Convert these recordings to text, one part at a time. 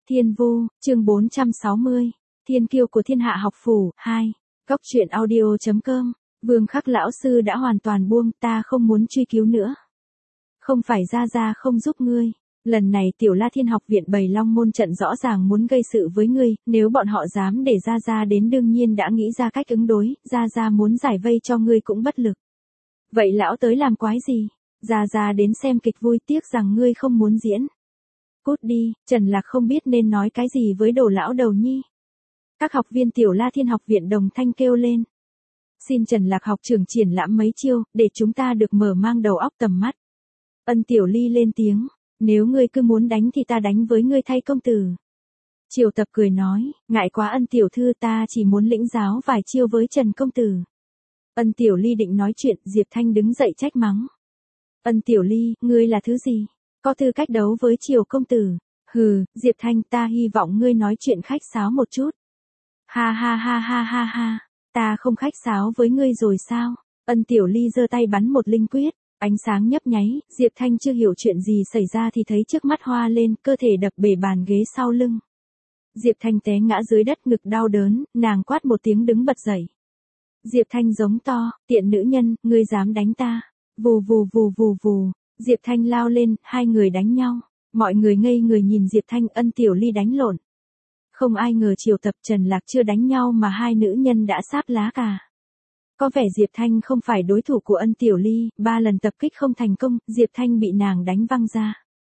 Thiên Vu, chương 460, Thiên kiêu của thiên hạ học phủ, 2, Góc truyện audio.com, Vương Khắc lão sư đã hoàn toàn buông, ta không muốn truy cứu nữa. Không phải Gia không giúp ngươi, lần này Tiểu La Thiên học viện bày Long môn trận rõ ràng muốn gây sự với ngươi, nếu bọn họ dám để Gia đến đương nhiên đã nghĩ ra cách ứng đối, Gia muốn giải vây cho ngươi cũng bất lực. Vậy lão tới làm quái gì? Gia đến xem kịch vui, tiếc rằng ngươi không muốn diễn. Cút đi, Trần Lạc không biết nên nói cái gì với đồ lão đầu nhi. Các học viên Tiểu La Thiên học viện đồng thanh kêu lên. Xin Trần Lạc học trưởng triển lãm mấy chiêu, để chúng ta được mở mang đầu óc tầm mắt. Ân Tiểu Ly lên tiếng, nếu ngươi cứ muốn đánh thì ta đánh với ngươi thay công tử. Triều Tập cười nói, ngại quá Ân tiểu thư, ta chỉ muốn lĩnh giáo vài chiêu với Trần công tử. Ân Tiểu Ly định nói chuyện, Diệp Thanh đứng dậy trách mắng. Ân Tiểu Ly, ngươi là thứ gì? Có tư cách đấu với Triều công tử? Hừ, Diệp Thanh, ta hy vọng ngươi nói chuyện khách sáo một chút. Ha ha ha ha ha ha, ta không khách sáo với ngươi rồi sao? Ân Tiểu Ly giơ tay bắn một linh quyết, ánh sáng nhấp nháy, Diệp Thanh chưa hiểu chuyện gì xảy ra thì thấy trước mắt hoa lên, cơ thể đập bể bàn ghế sau lưng. Diệp Thanh té ngã dưới đất, ngực đau đớn, nàng quát một tiếng đứng bật dậy. Diệp Thanh giống to, tiện nữ nhân, ngươi dám đánh ta? Vù vù vù vù vù, Diệp Thanh lao lên, hai người đánh nhau. Mọi người ngây người nhìn Diệp Thanh, Ân Tiểu Ly đánh lộn. Không ai ngờ Triều Tập Trần Lạc chưa đánh nhau mà hai nữ nhân đã sáp lá cà. Có vẻ Diệp Thanh không phải đối thủ của Ân Tiểu Ly, 3 lần tập kích không thành công, Diệp Thanh bị nàng đánh văng ra.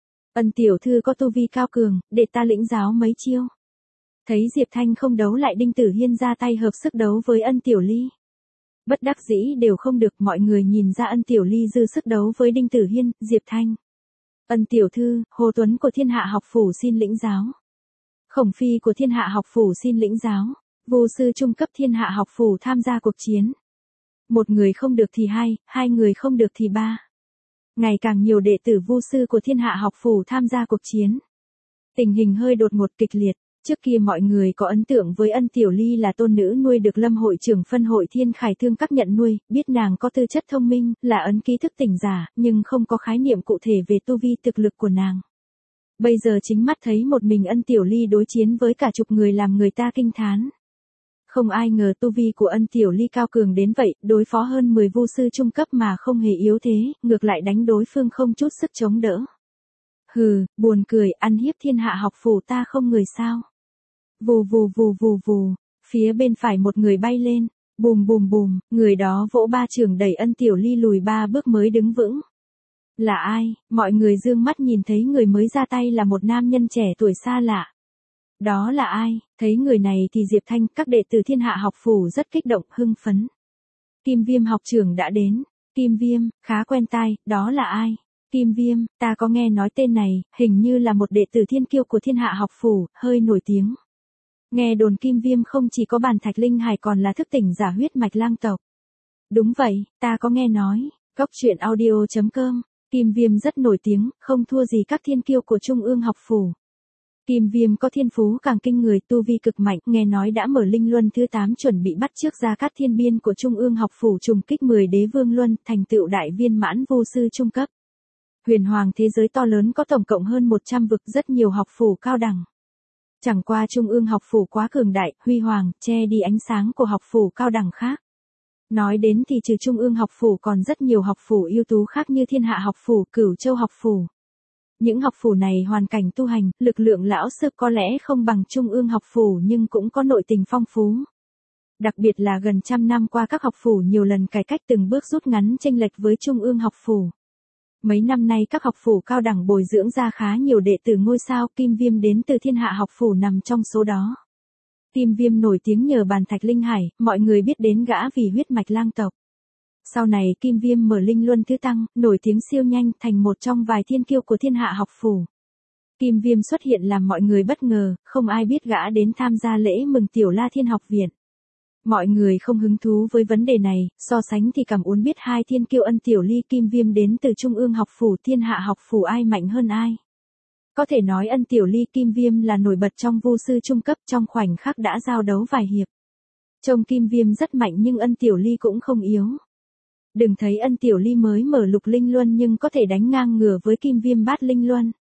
Ân tiểu thư có tu vi cao cường, để ta lĩnh giáo mấy chiêu. Thấy Diệp Thanh không đấu lại, Đinh Tử Hiên ra tay hợp sức đấu với Ân Tiểu Ly. Bất đắc dĩ đều không được, mọi người nhìn ra Ân Tiểu Ly dư sức đấu với Đinh Tử Hiên, Diệp Thanh. Ân tiểu thư, Hồ Tuấn của thiên hạ học phủ xin lĩnh giáo. Khổng Phi của thiên hạ học phủ xin lĩnh giáo. Vô sư trung cấp thiên hạ học phủ tham gia cuộc chiến. Một người không được thì hai người không được thì 3. Ngày càng nhiều đệ tử vô sư của thiên hạ học phủ tham gia cuộc chiến. Tình hình hơi đột ngột kịch liệt. Trước kia mọi người có ấn tượng với Ân Tiểu Ly là tôn nữ nuôi được Lâm hội trưởng phân hội Thiên Khải Thương các nhận nuôi, biết nàng có tư chất thông minh, là ấn ký thức tỉnh giả, nhưng không có khái niệm cụ thể về tu vi thực lực của nàng. Bây giờ chính mắt thấy một mình Ân Tiểu Ly đối chiến với cả chục người làm người ta kinh thán. Không ai ngờ tu vi của Ân Tiểu Ly cao cường đến vậy, đối phó hơn 10 vu sư trung cấp mà không hề yếu thế, ngược lại đánh đối phương không chút sức chống đỡ. Hừ, buồn cười, ăn hiếp thiên hạ học phủ ta không người sao. Vù vù vù vù vù, phía bên phải một người bay lên, bùm bùm bùm, người đó vỗ 3 chưởng đẩy Ân Tiểu Ly lùi 3 bước mới đứng vững. Là ai? Mọi người dương mắt nhìn thấy người mới ra tay là một nam nhân trẻ tuổi xa lạ. Đó là ai? Thấy người này thì Diệp Thanh, các đệ tử thiên hạ học phủ rất kích động, hưng phấn. Kim Viêm học trưởng đã đến. Kim Viêm, khá quen tai, đó là ai? Kim Viêm, ta có nghe nói tên này, hình như là một đệ tử thiên kiêu của thiên hạ học phủ, hơi nổi tiếng. Nghe đồn Kim Viêm không chỉ có bản thạch linh hải còn là thức tỉnh giả huyết mạch lang tộc. Đúng vậy, ta có nghe nói. Góc truyện audio.com, Kim Viêm rất nổi tiếng, không thua gì các thiên kiêu của Trung ương học phủ. Kim Viêm có thiên phú càng kinh người, tu vi cực mạnh, nghe nói đã mở linh luân thứ 8 chuẩn bị bắt trước Gia Cát Thiên Biên của Trung ương học phủ trùng kích 10 đế vương luân, thành tựu đại viên mãn vô sư trung cấp. Huyền hoàng thế giới to lớn có tổng cộng hơn 100 vực, rất nhiều học phủ cao đẳng. Chẳng qua Trung ương học phủ quá cường đại, huy hoàng, che đi ánh sáng của học phủ cao đẳng khác. Nói đến thì trừ Trung ương học phủ còn rất nhiều học phủ ưu tú khác như Thiên Hạ học phủ, Cửu Châu học phủ. Những học phủ này hoàn cảnh tu hành, lực lượng lão sư có lẽ không bằng Trung ương học phủ nhưng cũng có nội tình phong phú. Đặc biệt là gần 100 năm qua các học phủ nhiều lần cải cách từng bước rút ngắn chênh lệch với Trung ương học phủ. Mấy năm nay các học phủ cao đẳng bồi dưỡng ra khá nhiều đệ tử ngôi sao, Kim Viêm đến từ thiên hạ học phủ nằm trong số đó. Kim Viêm nổi tiếng nhờ bàn thạch linh hải, mọi người biết đến gã vì huyết mạch lang tộc. Sau này Kim Viêm mở linh luân thứ tăng, nổi tiếng siêu nhanh, thành một trong vài thiên kiêu của thiên hạ học phủ. Kim Viêm xuất hiện làm mọi người bất ngờ, không ai biết gã đến tham gia lễ mừng Tiểu La Thiên học viện. Mọi người không hứng thú với vấn đề này, so sánh thì cảm muốn biết hai thiên kiêu Ân Tiểu Ly Kim Viêm đến từ Trung ương học phủ thiên hạ học phủ ai mạnh hơn ai. Có thể nói Ân Tiểu Ly Kim Viêm là nổi bật trong vô sư trung cấp, trong khoảnh khắc đã giao đấu vài hiệp. Trông Kim Viêm rất mạnh nhưng Ân Tiểu Ly cũng không yếu. Đừng thấy Ân Tiểu Ly mới mở lục linh luân nhưng có thể đánh ngang ngửa với Kim Viêm bát linh luân.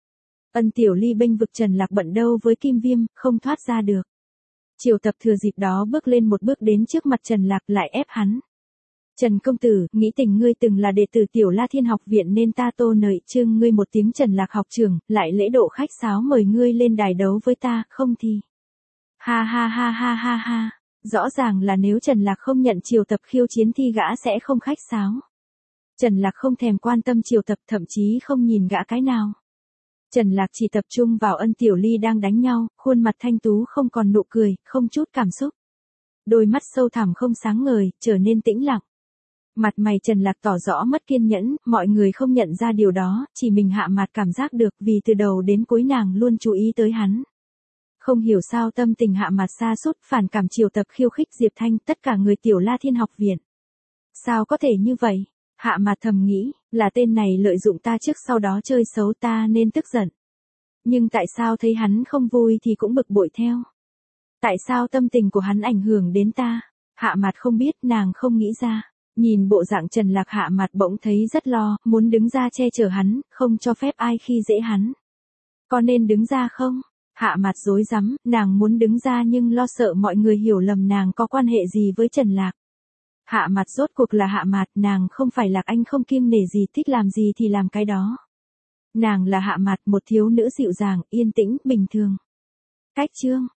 Ân Tiểu Ly bênh vực Trần Lạc bận đâu với Kim Viêm, không thoát ra được. Triều Tập thừa dịp đó bước lên một bước đến trước mặt Trần Lạc lại ép hắn. Trần công tử, nghĩ tình ngươi từng là đệ tử Tiểu La Thiên học viện nên ta tô nợi trương ngươi một tiếng Trần Lạc học trưởng, lại lễ độ khách sáo mời ngươi lên đài đấu với ta, không thì. Ha ha ha ha ha ha. Rõ ràng là nếu Trần Lạc không nhận Triều Tập khiêu chiến thì gã sẽ không khách sáo. Trần Lạc không thèm quan tâm Triều Tập, thậm chí không nhìn gã cái nào. Trần Lạc chỉ tập trung vào Ân Tiểu Ly đang đánh nhau, khuôn mặt thanh tú không còn nụ cười, không chút cảm xúc. Đôi mắt sâu thẳm không sáng ngời, trở nên tĩnh lặng. Mặt mày Trần Lạc tỏ rõ mất kiên nhẫn, mọi người không nhận ra điều đó, chỉ mình Hạ Mạt cảm giác được vì từ đầu đến cuối nàng luôn chú ý tới hắn. Không hiểu sao tâm tình Hạ Mạt sa sút, phản cảm Triều Tập khiêu khích Diệp Thanh, tất cả người Tiểu La Thiên học viện. Sao có thể như vậy? Hạ Mạt thầm nghĩ, là tên này lợi dụng ta trước sau đó chơi xấu ta nên tức giận. Nhưng tại sao thấy hắn không vui thì cũng bực bội theo? Tại sao tâm tình của hắn ảnh hưởng đến ta? Hạ Mạt không biết, nàng không nghĩ ra. Nhìn bộ dạng Trần Lạc, Hạ Mạt bỗng thấy rất lo, muốn đứng ra che chở hắn, không cho phép ai khi dễ hắn. Có nên đứng ra không? Hạ Mạt rối rắm, nàng muốn đứng ra nhưng lo sợ mọi người hiểu lầm nàng có quan hệ gì với Trần Lạc. Hạ Mạt rốt cuộc là Hạ Mạt, nàng không phải Lạc Anh không kiêng nể gì, thích làm gì thì làm cái đó. Nàng là Hạ Mạt, một thiếu nữ dịu dàng, yên tĩnh, bình thường. Cách chương